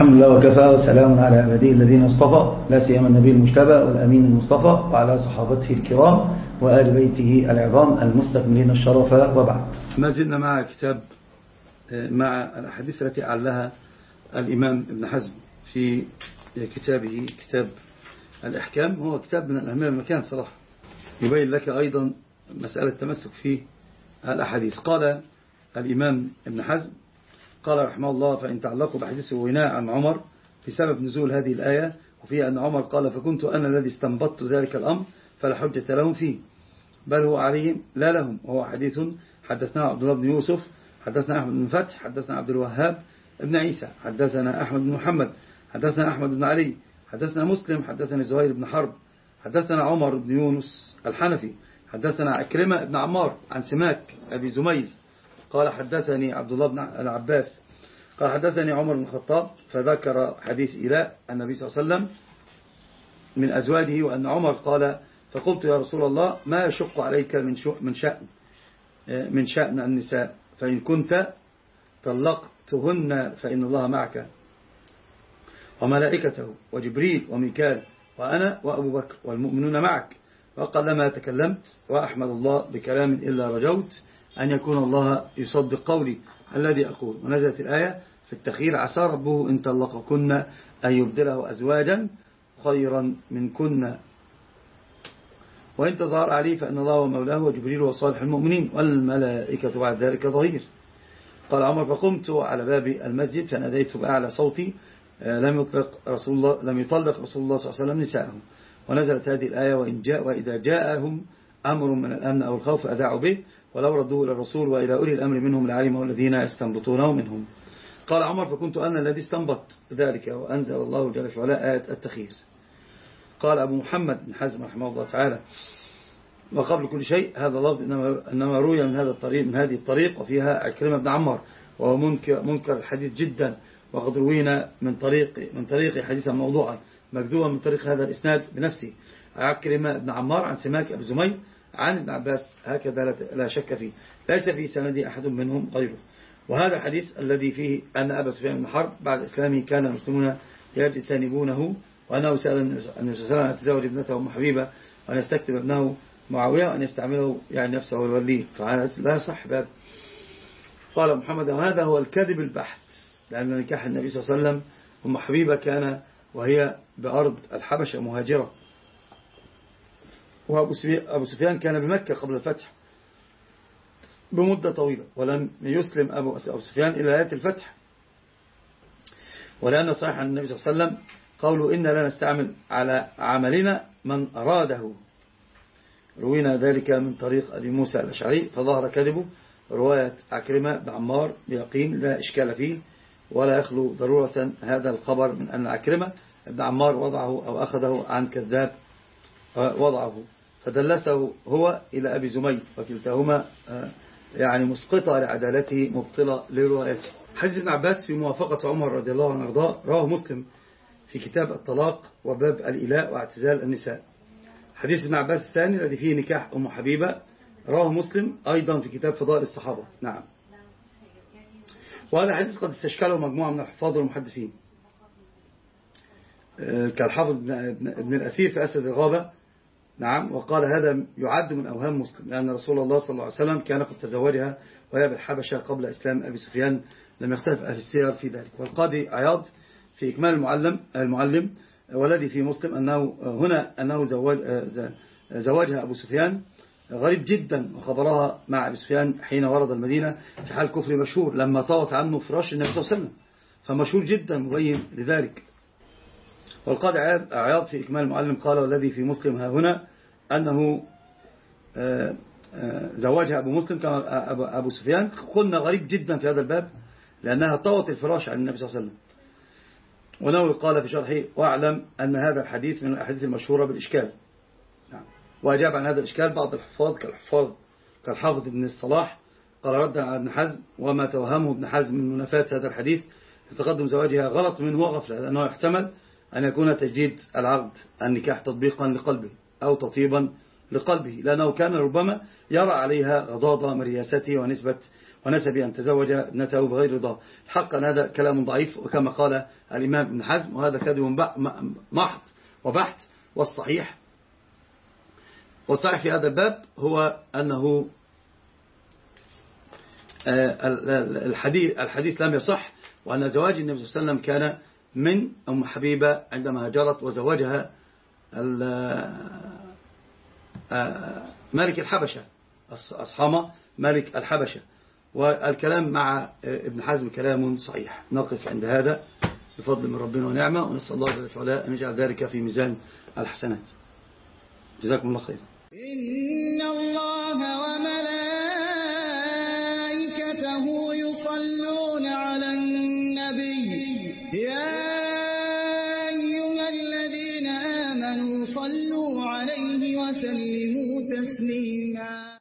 الحمد لله وكفى وسلام على عباده الذين اصطفى لا سيما النبي المجتبى والأمين المصطفى وعلى صحابته الكرام وآل بيته العظام المستكملين الشرف وبعد. ما زلنا مع الأحاديث التي أعلها الإمام ابن حزم في كتابه كتاب الإحكام. هو كتاب من الأهمية المكان صراحة، يبين لك أيضا مسألة تمسك في الأحاديث. قال الإمام ابن حزم قال رحمه الله: فإن تعلقوا بحديث ويناء عن عمر في سبب نزول هذه الآية، وفيها أن عمر قال: فكنت أنا الذي استنبطت ذلك الأمر فلا حجة لهم فيه، بل هو عليهم لا لهم. وهو حديث حدثنا عبد الله بن يوسف حدثنا أحمد بن فتح حدثنا عبد الوهاب ابن عيسى حدثنا أحمد بن محمد حدثنا أحمد بن علي حدثنا مسلم حدثنا زهير بن حرب حدثنا عمر بن يونس الحنفي حدثنا عكرمة بن عمار عن سماك أبي زميل قال: حدثني عبد الله بن العباس قال: حدثني عمر بن الخطاب، فذكر حديث إيلاء النبي صلى الله عليه وسلم من أزواجه، وأن عمر قال: فقلت يا رسول الله ما يشق عليك من شأن النساء، فإن كنت طلقتهن فإن الله معك وملائكته وجبريل وميكال وأنا وأبو بكر والمؤمنون معك، وقال: لما تكلمت وأحمد الله بكلام إلا رجوت أن يكون الله يصدق قولي الذي أقول. ونزلت الآية في التخير: عسى ربه إن طلقكن أن يبدله أزواجا خيرا منكن وإن تظاهر عليه فإن الله ومولاه وجبريل وصالح المؤمنين والملائكة بعد ذلك ظهير. قال عمر: فقمت على باب المسجد فناديت بأعلى صوتي: لم يطلق رسول الله صلى الله عليه وسلم نساءه. ونزلت هذه الآية: وإذا جاءهم أمر من الأمن أو الخوف أذاعوا به ولو ردوه إلى الرسول وإلى أولي الأمر منهم لعلمه الذين يستنبطونه منهم. قال عمر: فكنت أنا الذي استنبط ذلك، وأنزل الله جل وعلا آية التخير. قال أبو محمد بن حزم رحمه الله تعالى: وقبل كل شيء هذا اللفظ إنما روي من هذه الطريق وفيها عكرمة بن عمار، وهو منكر الحديث جدا، وقد روينا من طريق حديثا موضوعا مكذوبا من طريق هذا الإسناد بنفسه: عكرمة بن عمار عن سماك أبي زميل عن ابن عباس، هكذا لا شك فيه، ليس في سندي أحد منهم غيره. وهذا الحديث الذي فيه أن أبا سفيان بن حرب بعد إسلامه كان المسلمون يجتنبونه، وأنه سأل النبي صلى الله عليه وسلم أن يتزوج ابنته أم حبيبة وأن يستكتب ابنه معاوية وأن يستعمله يعني نفسه ويوليه، فهذا لا صح بهذا. قال محمد: وهذا هو الكذب البحت، لأن نكاح النبي صلى الله عليه وسلم أم حبيبة كان وهي بأرض الحبشة مهاجرة، وأبو سفيان كان بمكة قبل الفتح بمدة طويلة، ولم يسلم أبو سفيان إلى آية الفتح. ولأن صحيح عن النبي صلى الله عليه وسلم قوله: إن لا نستعمل على عملنا من أراده. روينا ذلك من طريق أبي موسى الأشعري، فظهر كذبه رواية عكرمة بن عمار بيقين لا إشكال فيه، ولا يخلو ضرورة هذا الخبر من أن عكرمة بن عمار وضعه أو أخذه عن كذاب وضعه، فدلسه هو إلى أبي زميل، وكلتهما يعني مسقطة لعدالته مبطلة لروايته. حديث ابن عباس في موافقة عمر رضي الله عنه وارضاه رواه مسلم في كتاب الطلاق وباب الإلاء واعتزال النساء. حديث ابن عباس الثاني الذي فيه نكاح أم حبيبة رواه مسلم أيضا في كتاب فضائل الصحابة. نعم. وهذا حديث قد استشكله مجموعة من الحفاظ والمحدثين كالحافظ ابن الأثير في أسد الغابة. نعم. وقال: هذا يعد من أوهام مسلم، لأن رسول الله صلى الله عليه وسلم كان قد تزوجها وهي بالحبشة قبل إسلام أبي سفيان، لم يختلف أهل السير في ذلك. والقاضي عياض في إكمال المعلم والذي في مسلم أنه زواجها أبو سفيان غريب جدا، وخبرها مع أبي سفيان حين ورد المدينة في حال كفر مشهور لما طاوت عنه فراش النبي صلى الله عليه وسلم، فمشهور جدا مبين لذلك. والقاضي عياض في إكمال المعلم قال: والذي في مسلم هنا أنه زواجها أبو مسلم كما أبو سفيان. قلنا غريب جدا في هذا الباب لأنها طوت الفراش عن النبي صلى الله عليه وسلم. ونووي قال في شرحه: واعلم أن هذا الحديث من الأحاديث المشهورة بالإشكال. نعم. وأجاب عن هذا الإشكال بعض الحفاظ كالحافظ ابن الصلاح، قال ردا على ابن حزم: وما توهمه ابن حزم من منافاة هذا الحديث لتقدم زواجها غلط منه وغفلة، لأنه يحتمل أن يكون تجديد العقد النكاح تطبيقا لقلبه أو تطيبا لقلبه، لأنه كان ربما يرى عليها غضاضة من رياسته ونسى بأن تزوج ابنته بغير رضاه. الحق أن هذا كلام ضعيف، وكما قال الإمام ابن حزم، وهذا كذب محض وبحت. والصحيح في هذا الباب هو أنه الحديث لم يصح، وأن زواج النبي صلى الله عليه وسلم كان من أم حبيبة عندما هاجرت وزوجها ملك الحبشة، أصحامة ملك الحبشة. والكلام مع ابن حزم كلام صحيح. نقف عند هذا بفضل من ربنا ونعمة، ونسأل الله جل وعلا أن يجعل ذلك في ميزان الحسنات. جزاكم الله خيرا. إن الله وملائكته يصلون على النبي يا أيها الذين آمنوا صلوا عليه وسلموا تسليما.